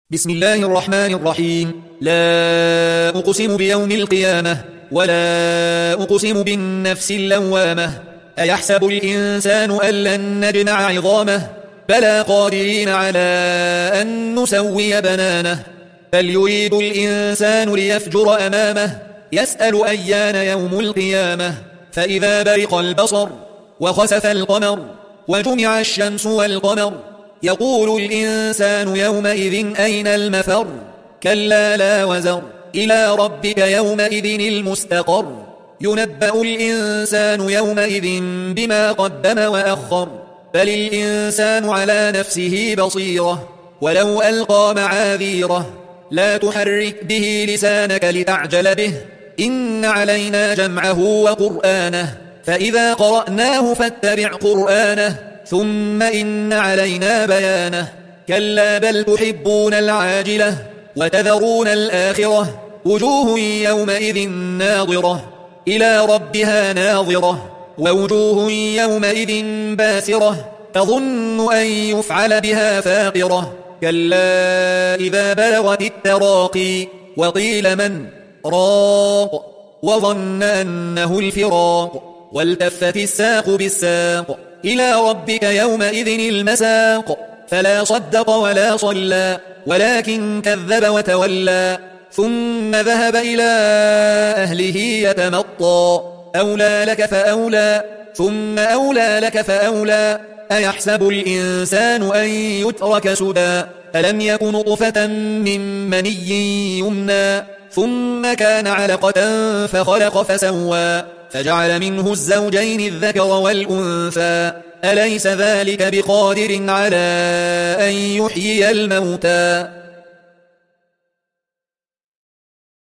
بسم الله الرحمن الرحيم. لا أقسم بيوم القيامة ولا أقسم بالنفس اللوامة. أيحسب الإنسان أن لن نجمع عظامه بلى قادرين على أن نسوي بنانه. بل يريد الإنسان ليفجر أمامه يسأل أيان يوم القيامة. فإذا برق البصر وخسف القمر وجمع الشمس والقمر يقول الإنسان يومئذ أين المفر. كلا لا وزر إلى ربك يومئذ المستقر. ينبأ الإنسان يومئذ بما قدم وأخر. بل الإنسان على نفسه بصيرة ولو ألقى معاذيره. لا تحرك به لسانك لتعجل به إن علينا جمعه وقرآنه فإذا قرأناه فاتبع قرآنه ثم إن علينا بيانه. كلا بل تحبون العاجلة وتذرون الآخرة. وجوه يومئذ ناظرة إلى ربها ناظرة ووجوه يومئذ باسرة تظن أن يفعل بها فاقرة. كلا إذا بلغت التراقي وقيل من راق وظن أنه الفراق والتفت الساق بالساق إلى ربك يومئذ المساق. فلا صدق ولا صلى ولكن كذب وتولى ثم ذهب إلى أهله يتمطى. أولى لك فأولى ثم أولى لك فأولى. أيحسب الإنسان أن يترك سدى ألم يك نطفة من مني يمنى ثم كان علقة فخلق فسوى فجعل منه الزوجين الذكر والأنثى. أليس ذلك بقادر على أن يحيي الموتى